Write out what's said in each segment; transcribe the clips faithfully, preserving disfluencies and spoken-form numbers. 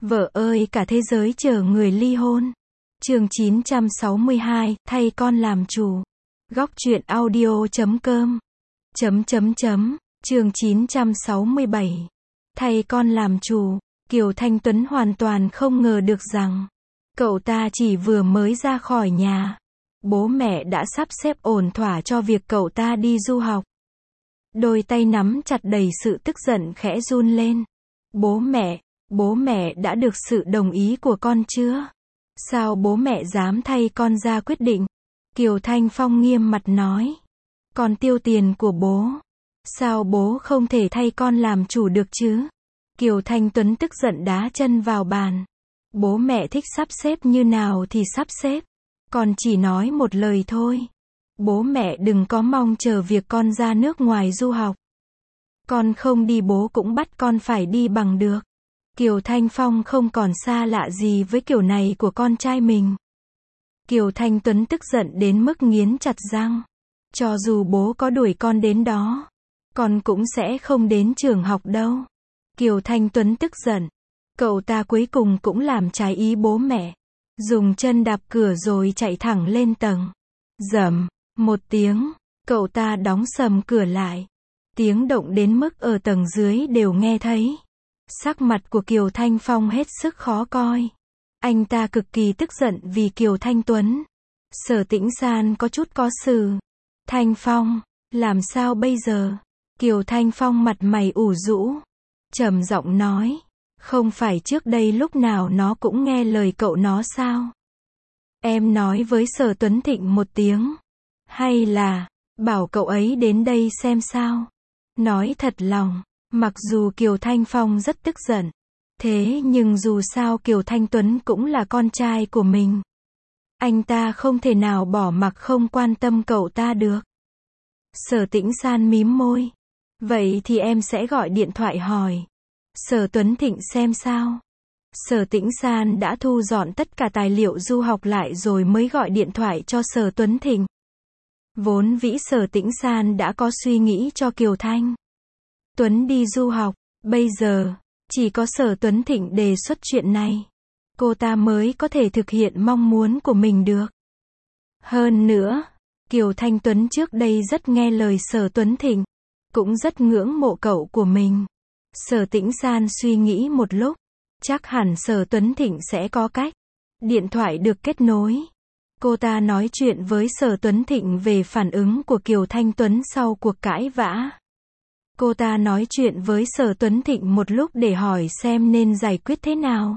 Vợ ơi cả thế giới chờ người ly hôn. Chương chín trăm sáu mươi hai, thay con làm chủ. Góc truyện audio chấm com. Chấm chấm chấm. Chương chín trăm sáu mươi bảy. Thay con làm chủ. Kiều Thanh Tuấn hoàn toàn không ngờ được rằng cậu ta chỉ vừa mới ra khỏi nhà, bố mẹ đã sắp xếp ổn thỏa cho việc cậu ta đi du học. Đôi tay nắm chặt đầy sự tức giận khẽ run lên. Bố mẹ, bố mẹ đã được sự đồng ý của con chưa? Sao bố mẹ dám thay con ra quyết định? Kiều Thanh Phong nghiêm mặt nói. Con tiêu tiền của bố. Sao bố không thể thay con làm chủ được chứ? Kiều Thanh Tuấn tức giận đá chân vào bàn. Bố mẹ thích sắp xếp như nào thì sắp xếp. Con chỉ nói một lời thôi. Bố mẹ đừng có mong chờ việc con ra nước ngoài du học. Con không đi bố cũng bắt con phải đi bằng được. Kiều Thanh Phong không còn xa lạ gì với kiểu này của con trai mình. Kiều Thanh Tuấn tức giận đến mức nghiến chặt răng. Cho dù bố có đuổi con đến đó, con cũng sẽ không đến trường học đâu. Kiều Thanh Tuấn tức giận. Cậu ta cuối cùng cũng làm trái ý bố mẹ. Dùng chân đạp cửa rồi chạy thẳng lên tầng. Rầm, một tiếng, cậu ta đóng sầm cửa lại. Tiếng động đến mức ở tầng dưới đều nghe thấy. Sắc mặt của Kiều Thanh Phong hết sức khó coi. Anh ta cực kỳ tức giận vì Kiều Thanh Tuấn. Sở Tĩnh San có chút có sự. Thanh Phong, làm sao bây giờ? Kiều Thanh Phong mặt mày ủ rũ, trầm giọng nói. Không phải trước đây lúc nào nó cũng nghe lời cậu nó sao? Em nói với Sở Tuấn Thịnh một tiếng. Hay là, bảo cậu ấy đến đây xem sao? Nói thật lòng, mặc dù Kiều Thanh Phong rất tức giận. Thế nhưng dù sao Kiều Thanh Tuấn cũng là con trai của mình. Anh ta không thể nào bỏ mặc không quan tâm cậu ta được. Sở Tĩnh San mím môi. Vậy thì em sẽ gọi điện thoại hỏi Sở Tuấn Thịnh xem sao. Sở Tĩnh San đã thu dọn tất cả tài liệu du học lại rồi mới gọi điện thoại cho Sở Tuấn Thịnh. Vốn vĩ Sở Tĩnh San đã có suy nghĩ cho Kiều Thanh Tuấn đi du học. Bây giờ, chỉ có Sở Tuấn Thịnh đề xuất chuyện này, cô ta mới có thể thực hiện mong muốn của mình được. Hơn nữa, Kiều Thanh Tuấn trước đây rất nghe lời Sở Tuấn Thịnh, cũng rất ngưỡng mộ cậu của mình. Sở Tĩnh San suy nghĩ một lúc, chắc hẳn Sở Tuấn Thịnh sẽ có cách. Điện thoại được kết nối. Cô ta nói chuyện với Sở Tuấn Thịnh về phản ứng của Kiều Thanh Tuấn sau cuộc cãi vã. Cô ta nói chuyện với Sở Tuấn Thịnh một lúc để hỏi xem nên giải quyết thế nào.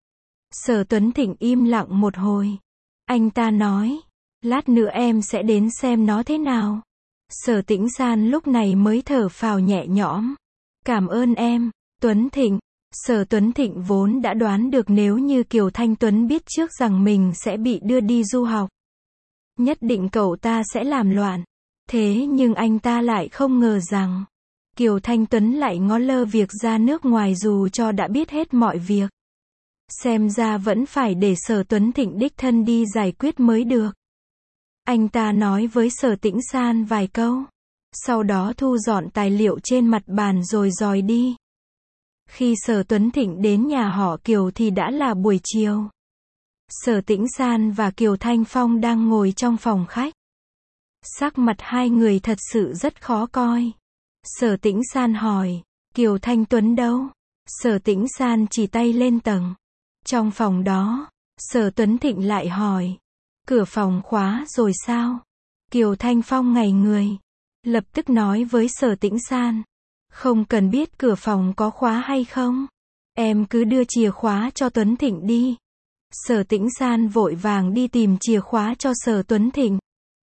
Sở Tuấn Thịnh im lặng một hồi. Anh ta nói, lát nữa em sẽ đến xem nó thế nào. Sở Tĩnh San lúc này mới thở phào nhẹ nhõm. Cảm ơn em, Tuấn Thịnh. Sở Tuấn Thịnh vốn đã đoán được nếu như Kiều Thanh Tuấn biết trước rằng mình sẽ bị đưa đi du học, nhất định cậu ta sẽ làm loạn. Thế nhưng anh ta lại không ngờ rằng Kiều Thanh Tuấn lại ngó lơ việc ra nước ngoài dù cho đã biết hết mọi việc. Xem ra vẫn phải để Sở Tuấn Thịnh đích thân đi giải quyết mới được. Anh ta nói với Sở Tĩnh San vài câu, sau đó thu dọn tài liệu trên mặt bàn rồi dòi đi. Khi Sở Tuấn Thịnh đến nhà họ Kiều thì đã là buổi chiều. Sở Tĩnh San và Kiều Thanh Phong đang ngồi trong phòng khách. Sắc mặt hai người thật sự rất khó coi. Sở Tĩnh San hỏi, Kiều Thanh Tuấn đâu? Sở Tĩnh San chỉ tay lên tầng. Trong phòng đó. Sở Tuấn Thịnh lại hỏi, cửa phòng khóa rồi sao? Kiều Thanh Phong ngây người, lập tức nói với Sở Tĩnh San, không cần biết cửa phòng có khóa hay không. Em cứ đưa chìa khóa cho Tuấn Thịnh đi. Sở Tĩnh San vội vàng đi tìm chìa khóa cho Sở Tuấn Thịnh.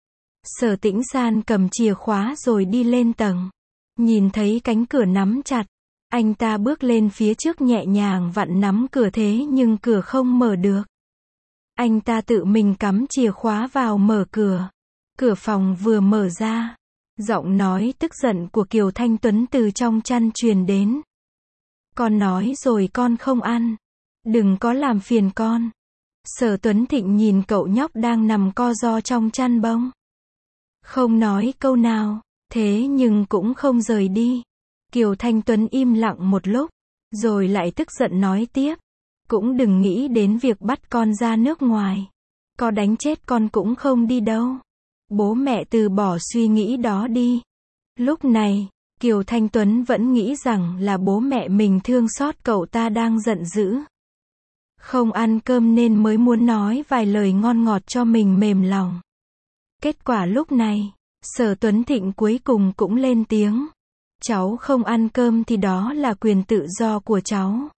Sở Tĩnh San cầm chìa khóa rồi đi lên tầng. Nhìn thấy cánh cửa nắm chặt, anh ta bước lên phía trước nhẹ nhàng vặn nắm cửa thế nhưng cửa không mở được. Anh ta tự mình cắm chìa khóa vào mở cửa. Cửa phòng vừa mở ra, giọng nói tức giận của Kiều Thanh Tuấn từ trong chăn truyền đến. Con nói rồi con không ăn. Đừng có làm phiền con. Sở Tuấn Thịnh nhìn cậu nhóc đang nằm co ro trong chăn bông. Không nói câu nào, thế nhưng cũng không rời đi. Kiều Thanh Tuấn im lặng một lúc, rồi lại tức giận nói tiếp. Cũng đừng nghĩ đến việc bắt con ra nước ngoài. Có đánh chết con cũng không đi đâu. Bố mẹ từ bỏ suy nghĩ đó đi. Lúc này, Kiều Thanh Tuấn vẫn nghĩ rằng là bố mẹ mình thương xót cậu ta đang giận dữ. Không ăn cơm nên mới muốn nói vài lời ngon ngọt cho mình mềm lòng. Kết quả lúc này, Sở Tuấn Thịnh cuối cùng cũng lên tiếng. Cháu không ăn cơm thì đó là quyền tự do của cháu.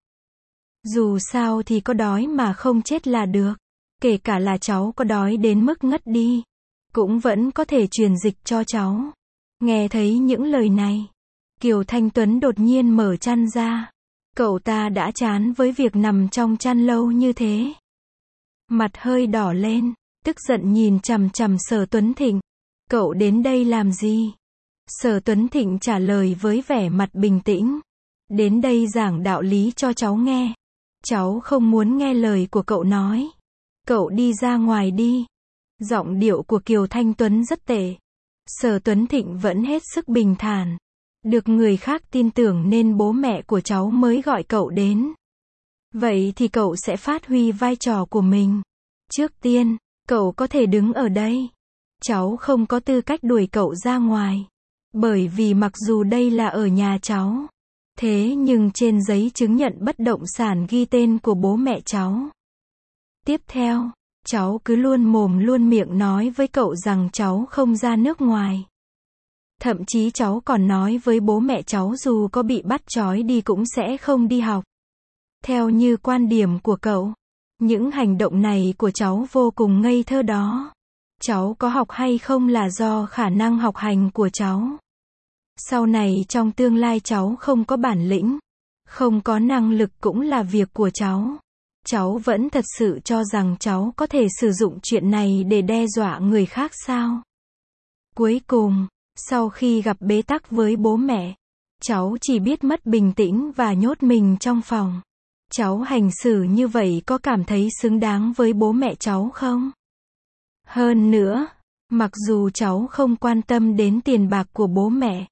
Dù sao thì có đói mà không chết là được. Kể cả là cháu có đói đến mức ngất đi, cũng vẫn có thể truyền dịch cho cháu. Nghe thấy những lời này, Kiều Thanh Tuấn đột nhiên mở chăn ra. Cậu ta đã chán với việc nằm trong chăn lâu như thế. Mặt hơi đỏ lên, tức giận nhìn chằm chằm Sở Tuấn Thịnh. Cậu đến đây làm gì? Sở Tuấn Thịnh trả lời với vẻ mặt bình tĩnh. Đến đây giảng đạo lý cho cháu nghe. Cháu không muốn nghe lời của cậu nói. Cậu đi ra ngoài đi. Giọng điệu của Kiều Thanh Tuấn rất tệ. Sở Tuấn Thịnh vẫn hết sức bình thản. Được người khác tin tưởng nên bố mẹ của cháu mới gọi cậu đến. Vậy thì cậu sẽ phát huy vai trò của mình. Trước tiên, cậu có thể đứng ở đây. Cháu không có tư cách đuổi cậu ra ngoài. Bởi vì mặc dù đây là ở nhà cháu, thế nhưng trên giấy chứng nhận bất động sản ghi tên của bố mẹ cháu. Tiếp theo, cháu cứ luôn mồm luôn miệng nói với cậu rằng cháu không ra nước ngoài. Thậm chí cháu còn nói với bố mẹ cháu dù có bị bắt trói đi cũng sẽ không đi học. Theo như quan điểm của cậu, những hành động này của cháu vô cùng ngây thơ đó. Cháu có học hay không là do khả năng học hành của cháu. Sau này trong tương lai cháu không có bản lĩnh, không có năng lực cũng là việc của cháu. Cháu vẫn thật sự cho rằng cháu có thể sử dụng chuyện này để đe dọa người khác sao? Cuối cùng, sau khi gặp bế tắc với bố mẹ, cháu chỉ biết mất bình tĩnh và nhốt mình trong phòng. Cháu hành xử như vậy có cảm thấy xứng đáng với bố mẹ cháu không? Hơn nữa, mặc dù cháu không quan tâm đến tiền bạc của bố mẹ,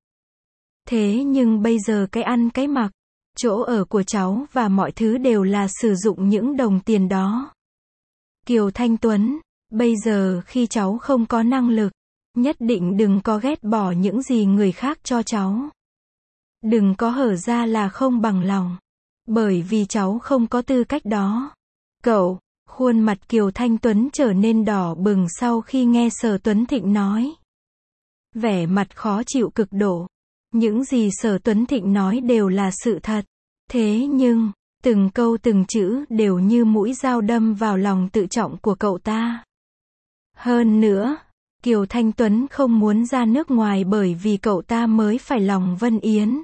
thế nhưng bây giờ cái ăn cái mặc, chỗ ở của cháu và mọi thứ đều là sử dụng những đồng tiền đó. Kiều Thanh Tuấn, bây giờ khi cháu không có năng lực, nhất định đừng có ghét bỏ những gì người khác cho cháu. Đừng có hở ra là không bằng lòng. Bởi vì cháu không có tư cách đó. Cậu, khuôn mặt Kiều Thanh Tuấn trở nên đỏ bừng sau khi nghe Sở Tuấn Thịnh nói. Vẻ mặt khó chịu cực độ. Những gì Sở Tuấn Thịnh nói đều là sự thật. Thế nhưng, từng câu từng chữ đều như mũi dao đâm vào lòng tự trọng của cậu ta. Hơn nữa, Kiều Thanh Tuấn không muốn ra nước ngoài bởi vì cậu ta mới phải lòng Vân Yến.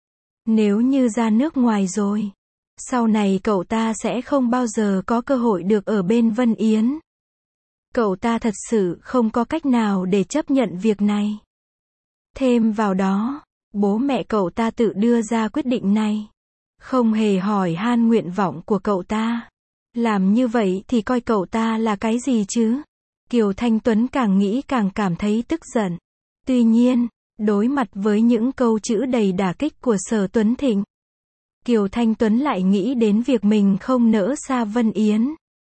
Nếu như ra nước ngoài rồi, sau này cậu ta sẽ không bao giờ có cơ hội được ở bên Vân Yến. Cậu ta thật sự không có cách nào để chấp nhận việc này. Thêm vào đó, bố mẹ cậu ta tự đưa ra quyết định này, không hề hỏi han nguyện vọng của cậu ta. Làm như vậy thì coi cậu ta là cái gì chứ? Kiều Thanh Tuấn càng nghĩ càng cảm thấy tức giận. Tuy nhiên, đối mặt với những câu chữ đầy đả kích của Sở Tuấn Thịnh, Kiều Thanh Tuấn lại nghĩ đến việc mình không nỡ xa Vân Yến.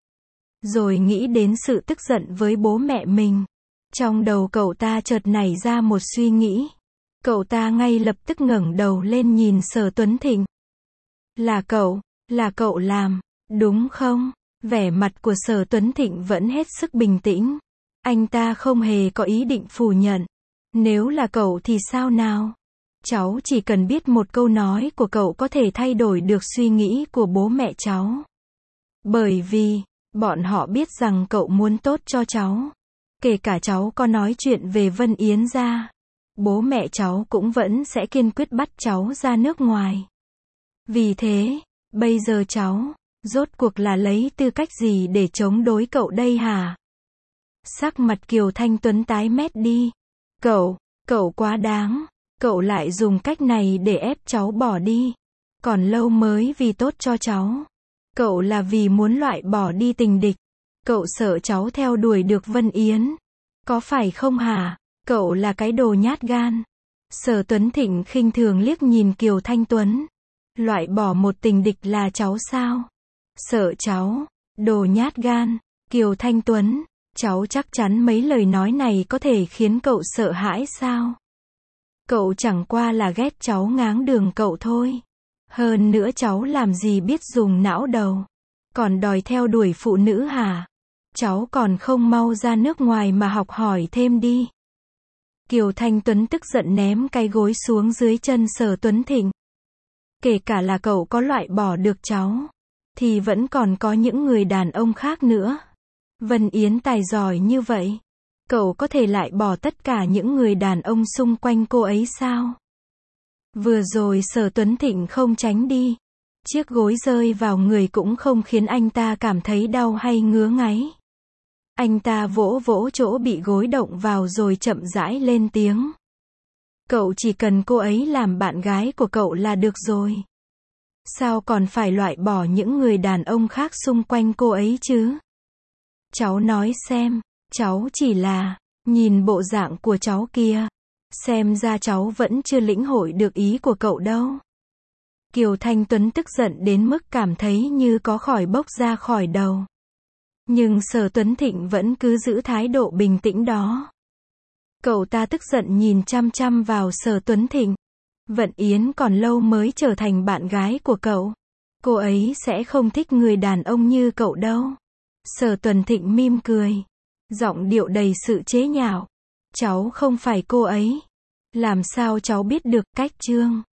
Rồi nghĩ đến sự tức giận với bố mẹ mình. Trong đầu cậu ta chợt nảy ra một suy nghĩ. Cậu ta ngay lập tức ngẩng đầu lên nhìn Sở Tuấn Thịnh. Là cậu, là cậu làm, đúng không? Vẻ mặt của Sở Tuấn Thịnh vẫn hết sức bình tĩnh. Anh ta không hề có ý định phủ nhận. Nếu là cậu thì sao nào? Cháu chỉ cần biết một câu nói của cậu có thể thay đổi được suy nghĩ của bố mẹ cháu. Bởi vì, bọn họ biết rằng cậu muốn tốt cho cháu. Kể cả cháu có nói chuyện về Vân Yến ra, bố mẹ cháu cũng vẫn sẽ kiên quyết bắt cháu ra nước ngoài. Vì thế, bây giờ cháu, rốt cuộc là lấy tư cách gì để chống đối cậu đây hả? Sắc mặt Kiều Thanh Tuấn tái mét đi. Cậu, cậu quá đáng. Cậu lại dùng cách này để ép cháu bỏ đi. Còn lâu mới vì tốt cho cháu. Cậu là vì muốn loại bỏ đi tình địch. Cậu sợ cháu theo đuổi được Vân Yến. Có phải không hả? Cậu là cái đồ nhát gan. Sở Tuấn Thịnh khinh thường liếc nhìn Kiều Thanh Tuấn. Loại bỏ một tình địch là cháu sao? Sợ cháu, đồ nhát gan. Kiều Thanh Tuấn, cháu chắc chắn mấy lời nói này có thể khiến cậu sợ hãi sao? Cậu chẳng qua là ghét cháu ngáng đường cậu thôi. Hơn nữa cháu làm gì biết dùng não đầu. Còn đòi theo đuổi phụ nữ hả? Cháu còn không mau ra nước ngoài mà học hỏi thêm đi. Kiều Thanh Tuấn tức giận ném cái gối xuống dưới chân Sở Tuấn Thịnh. Kể cả là cậu có loại bỏ được cháu, thì vẫn còn có những người đàn ông khác nữa. Vân Yến tài giỏi như vậy, cậu có thể lại bỏ tất cả những người đàn ông xung quanh cô ấy sao? Vừa rồi Sở Tuấn Thịnh không tránh đi. Chiếc gối rơi vào người cũng không khiến anh ta cảm thấy đau hay ngứa ngáy. Anh ta vỗ vỗ chỗ bị gối động vào rồi chậm rãi lên tiếng. Cậu chỉ cần cô ấy làm bạn gái của cậu là được rồi. Sao còn phải loại bỏ những người đàn ông khác xung quanh cô ấy chứ? Cháu nói xem, cháu chỉ là, nhìn bộ dạng của cháu kia. Xem ra cháu vẫn chưa lĩnh hội được ý của cậu đâu. Kiều Thanh Tuấn tức giận đến mức cảm thấy như có khói bốc ra khỏi đầu. Nhưng Sở Tuấn Thịnh vẫn cứ giữ thái độ bình tĩnh đó. Cậu ta tức giận nhìn chăm chăm vào Sở Tuấn Thịnh. Vận Yến còn lâu mới trở thành bạn gái của cậu. Cô ấy sẽ không thích người đàn ông như cậu đâu. Sở Tuấn Thịnh mỉm cười, giọng điệu đầy sự chế nhạo. Cháu không phải cô ấy. Làm sao cháu biết được? Cách chương